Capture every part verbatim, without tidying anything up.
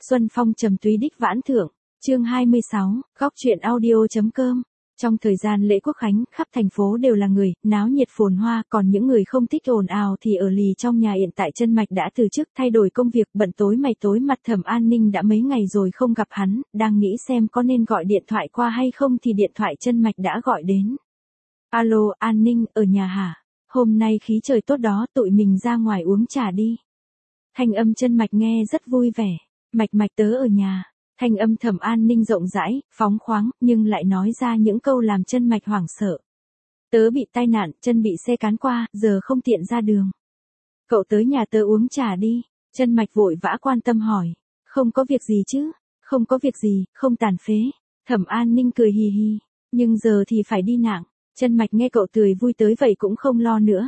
Xuân phong trầm túy đích vãn thượng, chương hai mươi sáu, góc truyện audio.com. Trong thời gian lễ Quốc khánh, khắp thành phố đều là người, náo nhiệt phồn hoa, còn những người không thích ồn ào thì ở lì trong nhà. Hiện tại Chân Mạch đã từ chức, thay đổi công việc, bận tối mày tối mặt. Thẩm An Ninh đã mấy ngày rồi không gặp hắn, đang nghĩ xem có nên gọi điện thoại qua hay không thì điện thoại Chân Mạch đã gọi đến. Alo, An Ninh, ở nhà hả? Hôm nay khí trời tốt đó, tụi mình ra ngoài uống trà đi. Thanh âm Chân Mạch nghe rất vui vẻ. Mạch Mạch tớ ở nhà. Thanh âm Thẩm An Ninh rộng rãi, phóng khoáng, nhưng lại nói ra những câu làm Chân Mạch hoảng sợ. Tớ bị tai nạn, chân bị xe cán qua, giờ không tiện ra đường. Cậu tới nhà tớ uống trà đi. Chân Mạch vội vã quan tâm hỏi. Không có việc gì chứ? Không có việc gì, không tàn phế. Thẩm An Ninh cười hì hì. Nhưng giờ thì phải đi nặng. Chân Mạch nghe cậu tươi vui tới vậy cũng không lo nữa.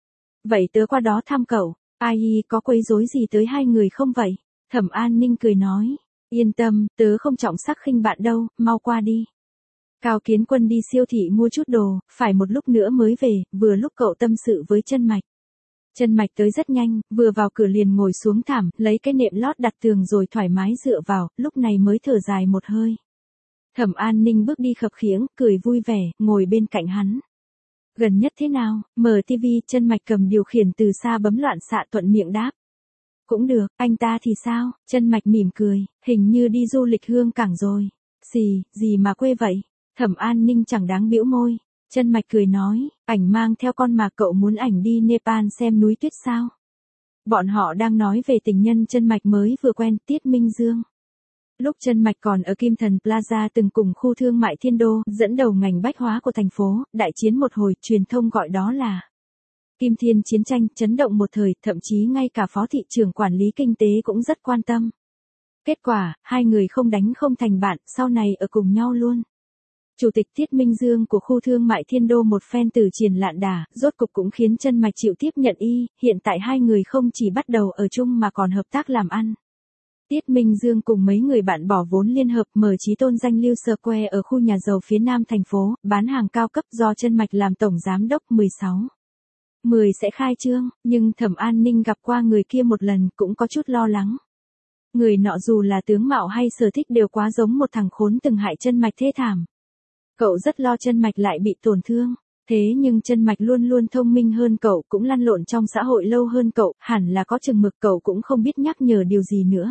Vậy tớ qua đó thăm cậu. Ai có quấy rối gì tới hai người không vậy? Thẩm An Ninh cười nói. Yên tâm, tớ không trọng sắc khinh bạn đâu, mau qua đi. Cao Kiến Quân đi siêu thị mua chút đồ, phải một lúc nữa mới về, vừa lúc cậu tâm sự với Chân Mạch. Chân Mạch tới rất nhanh, vừa vào cửa liền ngồi xuống thảm, lấy cái nệm lót đặt tường rồi thoải mái dựa vào, lúc này mới thở dài một hơi. Thẩm An Ninh bước đi khập khiễng, cười vui vẻ, ngồi bên cạnh hắn. Gần nhất thế nào? Mở tivi, Chân Mạch cầm điều khiển từ xa bấm loạn xạ thuận miệng đáp. Cũng được, anh ta thì sao? Chân Mạch mỉm cười, hình như đi du lịch Hương Cảng rồi. Gì, gì mà quê vậy? Thẩm An Ninh chẳng đáng bĩu môi. Chân Mạch cười nói, ảnh mang theo con mà cậu muốn ảnh đi Nepal xem núi tuyết sao? Bọn họ đang nói về tình nhân Chân Mạch mới vừa quen, Tiết Minh Dương. Lúc Chân Mạch còn ở Kim Thần Plaza từng cùng khu thương mại Thiên Đô, dẫn đầu ngành bách hóa của thành phố, đại chiến một hồi, truyền thông gọi đó là Kim Thiên chiến tranh, chấn động một thời, thậm chí ngay cả phó thị trưởng quản lý kinh tế cũng rất quan tâm. Kết quả, hai người không đánh không thành bạn, sau này ở cùng nhau luôn. Chủ tịch Tiết Minh Dương của khu thương mại Thiên Đô một phen từ triền lạn đà, rốt cục cũng khiến Chân Mạch chịu tiếp nhận y, hiện tại hai người không chỉ bắt đầu ở chung mà còn hợp tác làm ăn. Tiết Minh Dương cùng mấy người bạn bỏ vốn liên hợp mở Chí Tôn danh Lưu Square ở khu nhà giàu phía nam thành phố, bán hàng cao cấp do Chân Mạch làm tổng giám đốc. Mười sáu mười sẽ khai trương, nhưng Thẩm An Ninh gặp qua người kia một lần cũng có chút lo lắng. Người nọ dù là tướng mạo hay sở thích đều quá giống một thằng khốn từng hại Chân Mạch thê thảm. Cậu rất lo Chân Mạch lại bị tổn thương. Thế nhưng Chân Mạch luôn luôn thông minh hơn cậu, cũng lăn lộn trong xã hội lâu hơn cậu, hẳn là có chừng mực, cậu cũng không biết nhắc nhở điều gì nữa.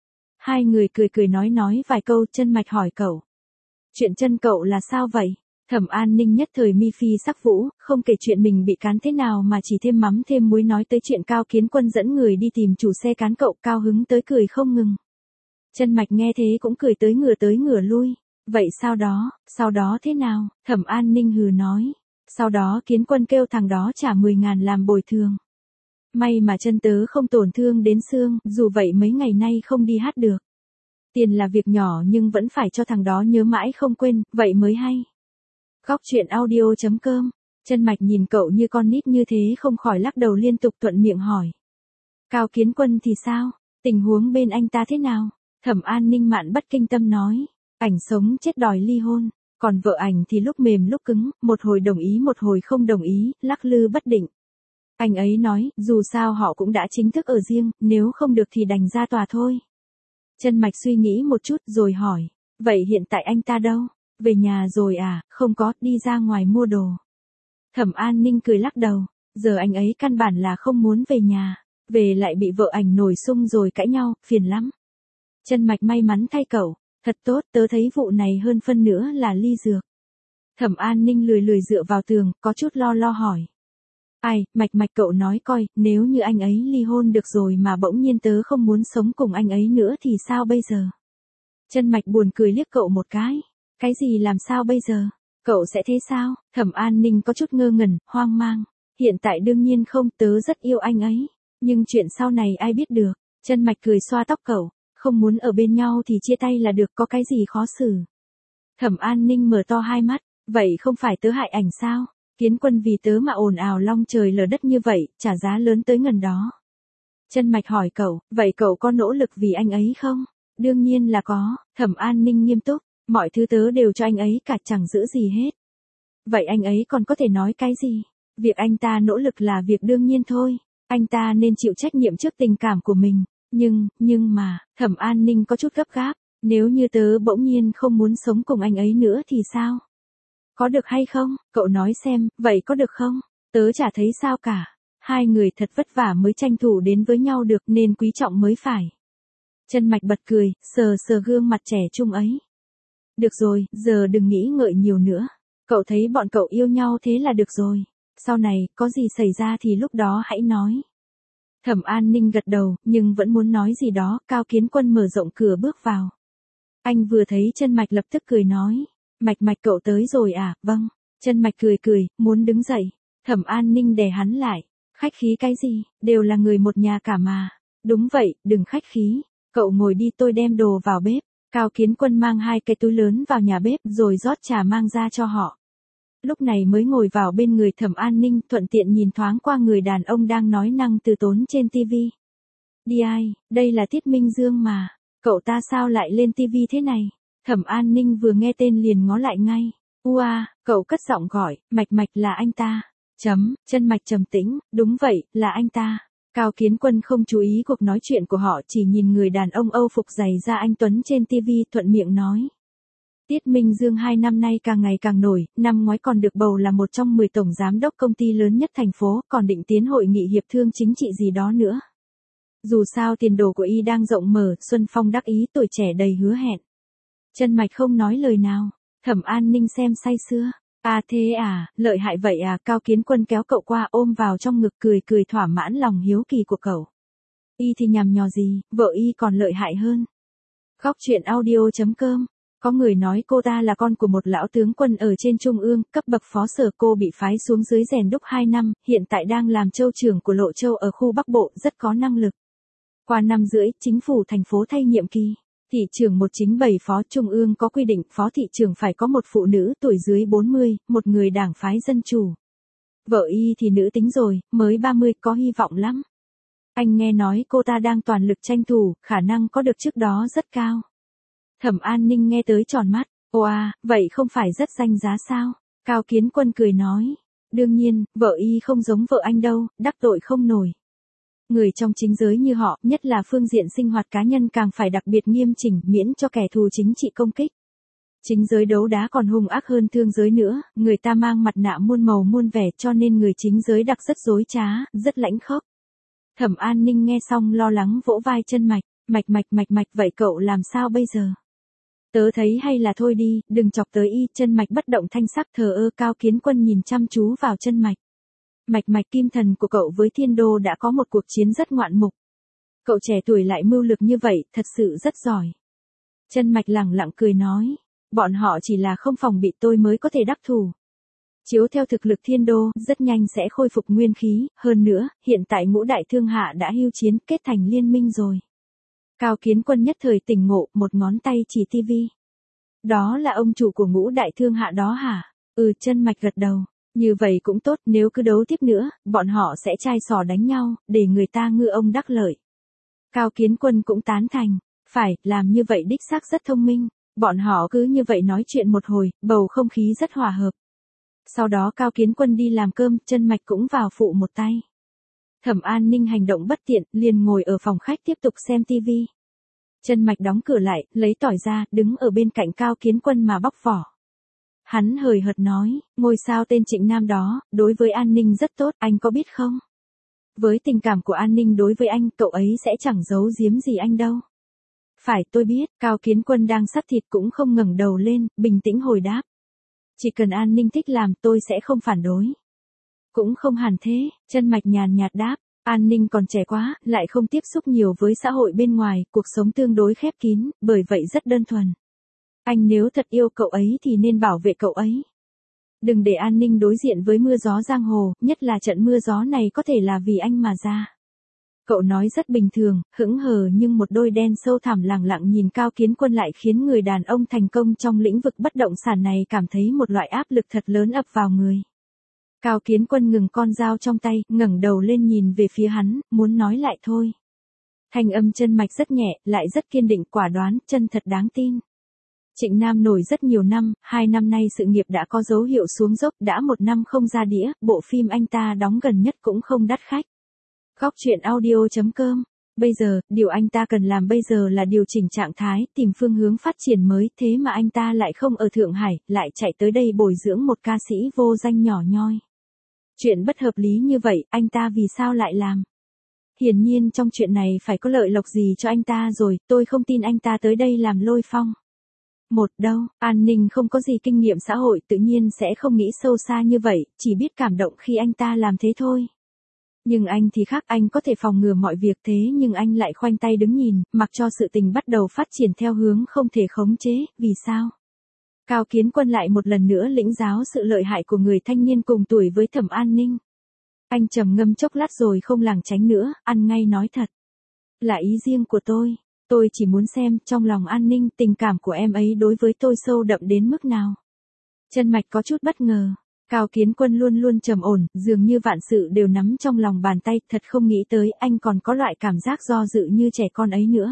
Hai người cười cười nói nói vài câu. Chân Mạch hỏi cậu. Chuyện chân cậu là sao vậy? Thẩm An Ninh nhất thời mi phi sắc vũ, không kể chuyện mình bị cán thế nào mà chỉ thêm mắm thêm muối nói tới chuyện Cao Kiến Quân dẫn người đi tìm chủ xe cán cậu, cao hứng tới cười không ngừng. Chân Mạch nghe thế cũng cười tới ngửa tới ngửa lui. Vậy sau đó, sau đó thế nào? Thẩm An Ninh hừ nói. Sau đó Kiến Quân kêu thằng đó trả mười ngàn làm bồi thường. May mà chân tớ không tổn thương đến xương, dù vậy mấy ngày nay không đi hát được. Tiền là việc nhỏ nhưng vẫn phải cho thằng đó nhớ mãi không quên, vậy mới hay. Góc truyện audio.com. Chân Mạch nhìn cậu như con nít như thế không khỏi lắc đầu liên tục, thuận miệng hỏi. Cao Kiến Quân thì sao? Tình huống bên anh ta thế nào? Thẩm An Ninh mạn bất kinh tâm nói. Ảnh sống chết đòi ly hôn. Còn vợ ảnh thì lúc mềm lúc cứng, một hồi đồng ý một hồi không đồng ý, lắc lư bất định. Anh ấy nói, dù sao họ cũng đã chính thức ở riêng, nếu không được thì đành ra tòa thôi. Chân Mạch suy nghĩ một chút rồi hỏi. Vậy hiện tại anh ta đâu? Về nhà rồi à? Không có, đi ra ngoài mua đồ. Thẩm An Ninh cười lắc đầu. Giờ anh ấy căn bản là không muốn về nhà. Về lại bị vợ ảnh nổi xung rồi cãi nhau, phiền lắm. Chân Mạch may mắn thay cậu. Thật tốt, tớ thấy vụ này hơn phân nữa là ly dược. Thẩm An Ninh lười lười dựa vào tường, có chút lo lo hỏi. Ai, Mạch Mạch cậu nói coi, nếu như anh ấy ly hôn được rồi mà bỗng nhiên tớ không muốn sống cùng anh ấy nữa thì sao bây giờ? Chân Mạch buồn cười liếc cậu một cái. Cái gì làm sao bây giờ? Cậu sẽ thế sao? Thẩm An Ninh có chút ngơ ngẩn, hoang mang. Hiện tại đương nhiên không, tớ rất yêu anh ấy. Nhưng chuyện sau này ai biết được? Chân Mạch cười xoa tóc cậu. Không muốn ở bên nhau thì chia tay là được, có cái gì khó xử? Thẩm An Ninh mở to hai mắt. Vậy không phải tớ hại ảnh sao? Kiến Quân vì tớ mà ồn ào long trời lở đất như vậy, trả giá lớn tới ngần đó. Chân Mạch hỏi cậu, vậy cậu có nỗ lực vì anh ấy không? Đương nhiên là có. Thẩm An Ninh nghiêm túc. Mọi thứ tớ đều cho anh ấy cả, chẳng giữ gì hết. Vậy anh ấy còn có thể nói cái gì? Việc anh ta nỗ lực là việc đương nhiên thôi. Anh ta nên chịu trách nhiệm trước tình cảm của mình. Nhưng, nhưng mà, Thẩm An Ninh có chút gấp gáp, nếu như tớ bỗng nhiên không muốn sống cùng anh ấy nữa thì sao? Có được hay không? Cậu nói xem, vậy có được không? Tớ chả thấy sao cả. Hai người thật vất vả mới tranh thủ đến với nhau được nên quý trọng mới phải. Chân Mạch bật cười, sờ sờ gương mặt trẻ trung ấy. Được rồi, giờ đừng nghĩ ngợi nhiều nữa. Cậu thấy bọn cậu yêu nhau thế là được rồi. Sau này, có gì xảy ra thì lúc đó hãy nói. Thẩm An Ninh gật đầu, nhưng vẫn muốn nói gì đó, Cao Kiến Quân mở rộng cửa bước vào. Anh vừa thấy Chân Mạch lập tức cười nói. Mạch Mạch cậu tới rồi à, vâng. Chân Mạch cười cười, muốn đứng dậy. Thẩm An Ninh đè hắn lại. Khách khí cái gì, đều là người một nhà cả mà. Đúng vậy, đừng khách khí. Cậu ngồi đi tôi đem đồ vào bếp. Cao Kiến Quân mang hai cái túi lớn vào nhà bếp rồi rót trà mang ra cho họ. Lúc này mới ngồi vào bên người Thẩm An Ninh thuận tiện nhìn thoáng qua người đàn ông đang nói năng từ tốn trên tivi. Đi ai, đây là Tiết Minh Dương mà. Cậu ta sao lại lên tivi thế này? Thẩm An Ninh vừa nghe tên liền ngó lại ngay. Ua, cậu cất giọng gọi, Mạch Mạch là anh ta. Chấm, Chân Mạch trầm tĩnh, đúng vậy, là anh ta. Cao Kiến Quân không chú ý cuộc nói chuyện của họ, chỉ nhìn người đàn ông Âu phục dày da anh Tuấn trên tivi thuận miệng nói. Tiết Minh Dương hai năm nay càng ngày càng nổi, năm ngoái còn được bầu là một trong mười tổng giám đốc công ty lớn nhất thành phố, còn định tiến hội nghị hiệp thương chính trị gì đó nữa. Dù sao tiền đồ của y đang rộng mở, Xuân Phong đắc ý tuổi trẻ đầy hứa hẹn. Chân Mạch không nói lời nào, Thẩm An Ninh xem say sưa. À thế à, lợi hại vậy à, Cao Kiến Quân kéo cậu qua ôm vào trong ngực cười cười thỏa mãn lòng hiếu kỳ của cậu. Y thì nhằm nhò gì, vợ y còn lợi hại hơn. Góc truyện audio chấm com. Có người nói cô ta là con của một lão tướng quân ở trên Trung ương, cấp bậc phó sở, cô bị phái xuống dưới rèn đúc hai năm, hiện tại đang làm châu trưởng của Lộ Châu ở khu Bắc Bộ, rất có năng lực. Qua năm rưỡi, chính phủ thành phố thay nhiệm kỳ. Thị trưởng một chính bảy phó, Trung ương có quy định phó thị trưởng phải có một phụ nữ tuổi dưới bốn mươi, một người đảng phái dân chủ. Vợ y thì nữ tính rồi, mới ba mươi, có hy vọng lắm. Anh nghe nói cô ta đang toàn lực tranh thủ, khả năng có được trước đó rất cao. Thẩm An Ninh nghe tới tròn mắt, oa, vậy không phải rất danh giá sao? Cao Kiến Quân cười nói, đương nhiên, vợ y không giống vợ anh đâu, đắc tội không nổi. Người trong chính giới như họ, nhất là phương diện sinh hoạt cá nhân càng phải đặc biệt nghiêm chỉnh, miễn cho kẻ thù chính trị công kích. Chính giới đấu đá còn hung ác hơn thương giới nữa, người ta mang mặt nạ muôn màu muôn vẻ cho nên người chính giới đặc rất dối trá, rất lãnh khốc. Thẩm An Ninh nghe xong lo lắng vỗ vai Chân Mạch, Mạch Mạch Mạch Mạch vậy cậu làm sao bây giờ? Tớ thấy hay là thôi đi, đừng chọc tới y. Chân Mạch bất động thanh sắc thờ ơ. Cao Kiến Quân nhìn chăm chú vào Chân Mạch. Mạch Mạch kim thần của cậu với Thiên Đô đã có một cuộc chiến rất ngoạn mục. Cậu trẻ tuổi lại mưu lược như vậy, thật sự rất giỏi. Chân Mạch lẳng lặng cười nói, bọn họ chỉ là không phòng bị tôi mới có thể đắc thủ. Chiếu theo thực lực Thiên Đô, rất nhanh sẽ khôi phục nguyên khí, hơn nữa, hiện tại ngũ đại thương hạ đã hưu chiến, kết thành liên minh rồi. Cao Kiến Quân nhất thời tỉnh ngộ, một ngón tay chỉ tivi. Đó là ông chủ của ngũ đại thương hạ đó hả? Ừ, Chân Mạch gật đầu. Như vậy cũng tốt, nếu cứ đấu tiếp nữa, bọn họ sẽ chai sò đánh nhau, để người ta ngư ông đắc lợi. Cao Kiến Quân cũng tán thành. Phải, làm như vậy đích xác rất thông minh. Bọn họ cứ như vậy nói chuyện một hồi, bầu không khí rất hòa hợp. Sau đó Cao Kiến Quân đi làm cơm, Chân Mạch cũng vào phụ một tay. Thẩm An Ninh hành động bất tiện, liền ngồi ở phòng khách tiếp tục xem tivi. Chân Mạch đóng cửa lại, lấy tỏi ra, đứng ở bên cạnh Cao Kiến Quân mà bóc vỏ. Hắn hời hợt nói, ngôi sao tên Trịnh Nam đó, đối với An Ninh rất tốt, anh có biết không? Với tình cảm của An Ninh đối với anh, cậu ấy sẽ chẳng giấu giếm gì anh đâu. Phải, tôi biết. Cao Kiến Quân đang sắt thịt cũng không ngẩng đầu lên, bình tĩnh hồi đáp. Chỉ cần An Ninh thích làm, tôi sẽ không phản đối. Cũng không hẳn thế, Chân Mạch nhàn nhạt đáp. An Ninh còn trẻ quá, lại không tiếp xúc nhiều với xã hội bên ngoài, cuộc sống tương đối khép kín, bởi vậy rất đơn thuần. Anh nếu thật yêu cậu ấy thì nên bảo vệ cậu ấy. Đừng để An Ninh đối diện với mưa gió giang hồ, nhất là trận mưa gió này có thể là vì anh mà ra. Cậu nói rất bình thường, hững hờ nhưng một đôi đen sâu thẳm lẳng lặng nhìn Cao Kiến Quân lại khiến người đàn ông thành công trong lĩnh vực bất động sản này cảm thấy một loại áp lực thật lớn ập vào người. Cao Kiến Quân ngừng con dao trong tay, ngẩng đầu lên nhìn về phía hắn, muốn nói lại thôi. Thanh âm Chân Mạch rất nhẹ, lại rất kiên định, quả đoán, chân thật đáng tin. Trịnh Nam nổi rất nhiều năm, hai năm nay sự nghiệp đã có dấu hiệu xuống dốc, đã một năm không ra đĩa, bộ phim anh ta đóng gần nhất cũng không đắt khách. Góc truyện audio chấm com Bây giờ, điều anh ta cần làm bây giờ là điều chỉnh trạng thái, tìm phương hướng phát triển mới, thế mà anh ta lại không ở Thượng Hải, lại chạy tới đây bồi dưỡng một ca sĩ vô danh nhỏ nhoi. Chuyện bất hợp lý như vậy, anh ta vì sao lại làm? Hiển nhiên trong chuyện này phải có lợi lộc gì cho anh ta rồi, tôi không tin anh ta tới đây làm Lôi Phong. Một đâu, An Ninh không có gì kinh nghiệm xã hội tự nhiên sẽ không nghĩ sâu xa như vậy, chỉ biết cảm động khi anh ta làm thế thôi. Nhưng anh thì khác, anh có thể phòng ngừa mọi việc thế nhưng anh lại khoanh tay đứng nhìn, mặc cho sự tình bắt đầu phát triển theo hướng không thể khống chế, vì sao? Cao Kiến Quân lại một lần nữa lĩnh giáo sự lợi hại của người thanh niên cùng tuổi với Thẩm An Ninh. Anh trầm ngâm chốc lát rồi không lảng tránh nữa, ăn ngay nói thật. Là ý riêng của tôi, tôi chỉ muốn xem trong lòng An Ninh tình cảm của em ấy đối với tôi sâu đậm đến mức nào. Chân Mạch có chút bất ngờ. Cao Kiến Quân luôn luôn trầm ổn, dường như vạn sự đều nắm trong lòng bàn tay, thật không nghĩ tới anh còn có loại cảm giác do dự như trẻ con ấy nữa.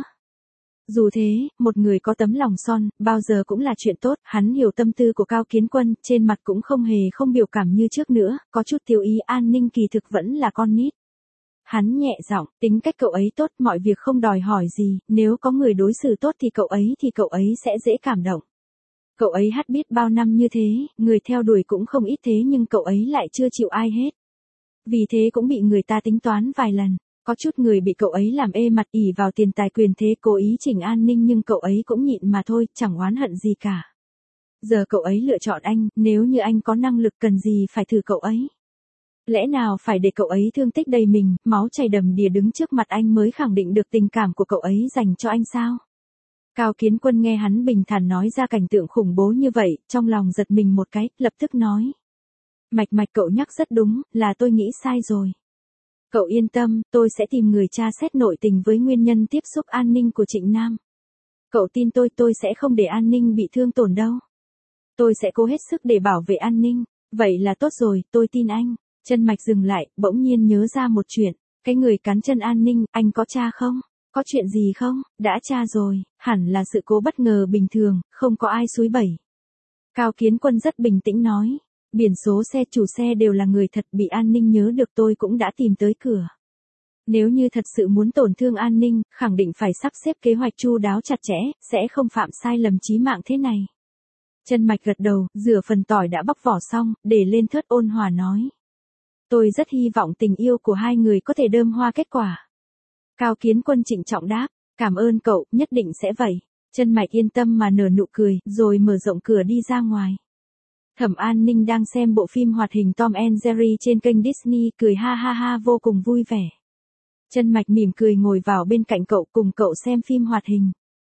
Dù thế, một người có tấm lòng son, bao giờ cũng là chuyện tốt, hắn hiểu tâm tư của Cao Kiến Quân, trên mặt cũng không hề không biểu cảm như trước nữa, có chút tiêu ý. An Ninh kỳ thực vẫn là con nít. Hắn nhẹ giọng, tính cách cậu ấy tốt, mọi việc không đòi hỏi gì, nếu có người đối xử tốt thì cậu ấy thì cậu ấy sẽ dễ cảm động. Cậu ấy hát biết bao năm như thế, người theo đuổi cũng không ít thế nhưng cậu ấy lại chưa chịu ai hết. Vì thế cũng bị người ta tính toán vài lần. Có chút người bị cậu ấy làm ê mặt ỉ vào tiền tài quyền thế cố ý chỉnh An Ninh nhưng cậu ấy cũng nhịn mà thôi, chẳng oán hận gì cả. Giờ cậu ấy lựa chọn anh, nếu như anh có năng lực cần gì phải thử cậu ấy. Lẽ nào phải để cậu ấy thương tích đầy mình, máu chảy đầm đìa đứng trước mặt anh mới khẳng định được tình cảm của cậu ấy dành cho anh sao? Cao Kiến Quân nghe hắn bình thản nói ra cảnh tượng khủng bố như vậy, trong lòng giật mình một cái, lập tức nói. Mạch Mạch cậu nhắc rất đúng, là tôi nghĩ sai rồi. Cậu yên tâm, tôi sẽ tìm người tra xét nội tình với nguyên nhân tiếp xúc An Ninh của Trịnh Nam. Cậu tin tôi, tôi sẽ không để An Ninh bị thương tổn đâu. Tôi sẽ cố hết sức để bảo vệ An Ninh. Vậy là tốt rồi, tôi tin anh. Chân Mạch dừng lại, bỗng nhiên nhớ ra một chuyện. Cái người cắn chân An Ninh, anh có tra không? Có chuyện gì không? Đã tra rồi, hẳn là sự cố bất ngờ bình thường, không có ai xúi bẩy. Cao Kiến Quân rất bình tĩnh nói. Biển số xe chủ xe đều là người thật, bị An Ninh nhớ được tôi cũng đã tìm tới cửa. Nếu như thật sự muốn tổn thương An Ninh, khẳng định phải sắp xếp kế hoạch chu đáo chặt chẽ, sẽ không phạm sai lầm chí mạng thế này. Chân Mạch gật đầu, rửa phần tỏi đã bóc vỏ xong, để lên thớt ôn hòa nói. Tôi rất hy vọng tình yêu của hai người có thể đơm hoa kết quả. Cao Kiến Quân trịnh trọng đáp, cảm ơn cậu, nhất định sẽ vậy. Chân Mạch yên tâm mà nở nụ cười, rồi mở rộng cửa đi ra ngoài. Thẩm An Ninh đang xem bộ phim hoạt hình Tom and Jerry trên kênh Disney, cười ha ha ha vô cùng vui vẻ. Chân Mạch mỉm cười ngồi vào bên cạnh cậu cùng cậu xem phim hoạt hình.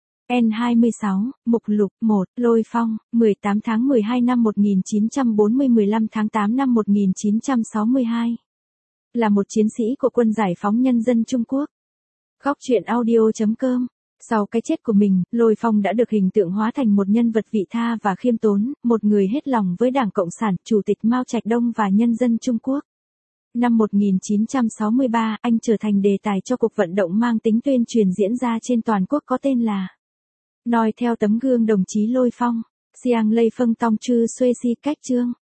N hai mươi sáu, Mục lục một, Lôi Phong, mười tám tháng mười hai năm một nghìn chín trăm bốn mươi, mười lăm tháng tám năm một nghìn chín trăm sáu mươi hai. Là một chiến sĩ của quân giải phóng nhân dân Trung Quốc. Góc truyện audio chấm com. Sau cái chết của mình, Lôi Phong đã được hình tượng hóa thành một nhân vật vị tha và khiêm tốn, một người hết lòng với Đảng Cộng sản, Chủ tịch Mao Trạch Đông và nhân dân Trung Quốc. Năm một nghìn chín trăm sáu mươi ba, anh trở thành đề tài cho cuộc vận động mang tính tuyên truyền diễn ra trên toàn quốc có tên là Noi theo tấm gương đồng chí Lôi Phong, Siang Lây Phân Tong Chư Xuê Si Cách Trương.